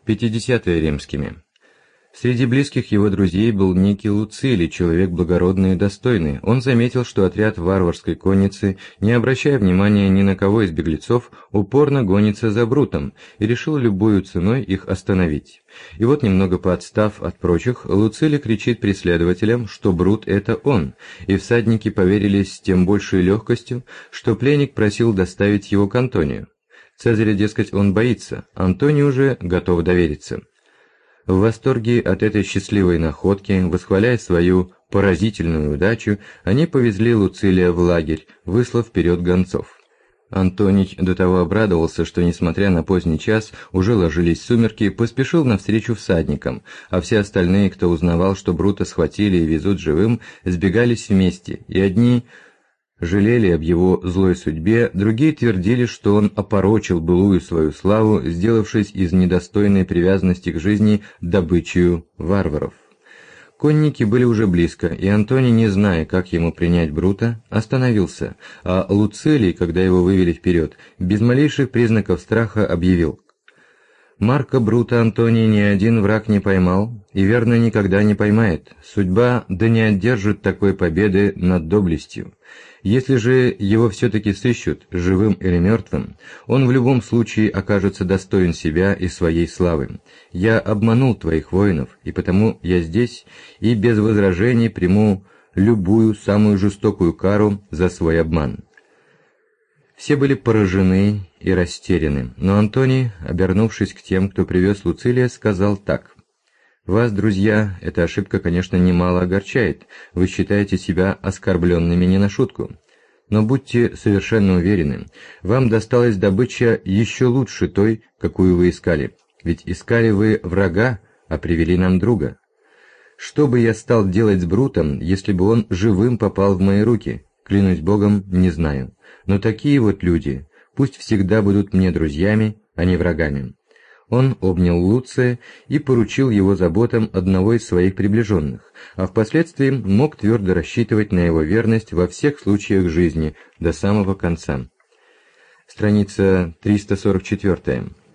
50-е римскими. Среди близких его друзей был некий Луцилий, человек благородный и достойный. Он заметил, что отряд варварской конницы, не обращая внимания ни на кого из беглецов, упорно гонится за Брутом, и решил любою ценой их остановить. И вот, немного поотстав от прочих, Луцилий кричит преследователям, что Брут — это он, и всадники поверили с тем большей легкостью, что пленник просил доставить его к Антонию. Цезаря, дескать, он боится, Антоний уже готов довериться. В восторге от этой счастливой находки, восхваляя свою поразительную удачу, они повезли Луцилия в лагерь, выслав вперед гонцов. Антоний до того обрадовался, что, несмотря на поздний час, уже ложились сумерки, поспешил навстречу всадникам, а все остальные, кто узнавал, что Брута схватили и везут живым, сбегались вместе, и одни жалели об его злой судьбе, другие твердили, что он опорочил былую свою славу, сделавшись из недостойной привязанности к жизни добычею варваров. Конники были уже близко, и Антоний, не зная, как ему принять Брута, остановился, а Луцилий, когда его вывели вперед, без малейших признаков страха объявил: «Марка Брута Антоний ни один враг не поймал, и верно никогда не поймает. Судьба да не одержит такой победы над доблестью. Если же его все-таки сыщут, живым или мертвым, он в любом случае окажется достоин себя и своей славы. Я обманул твоих воинов, и потому я здесь и без возражений приму любую самую жестокую кару за свой обман». Все были поражены и растеряны, но Антоний, обернувшись к тем, кто привез Луцилия, сказал так: «Вас, друзья, эта ошибка, конечно, немало огорчает, вы считаете себя оскорбленными не на шутку. Но будьте совершенно уверены, вам досталась добыча еще лучше той, какую вы искали, ведь искали вы врага, а привели нам друга. Что бы я стал делать с Брутом, если бы он живым попал в мои руки? Клянусь Богом, не знаю. Но такие вот люди пусть всегда будут мне друзьями, а не врагами». Он обнял Луция и поручил его заботам одного из своих приближенных, а впоследствии мог твердо рассчитывать на его верность во всех случаях жизни до самого конца. Страница 344.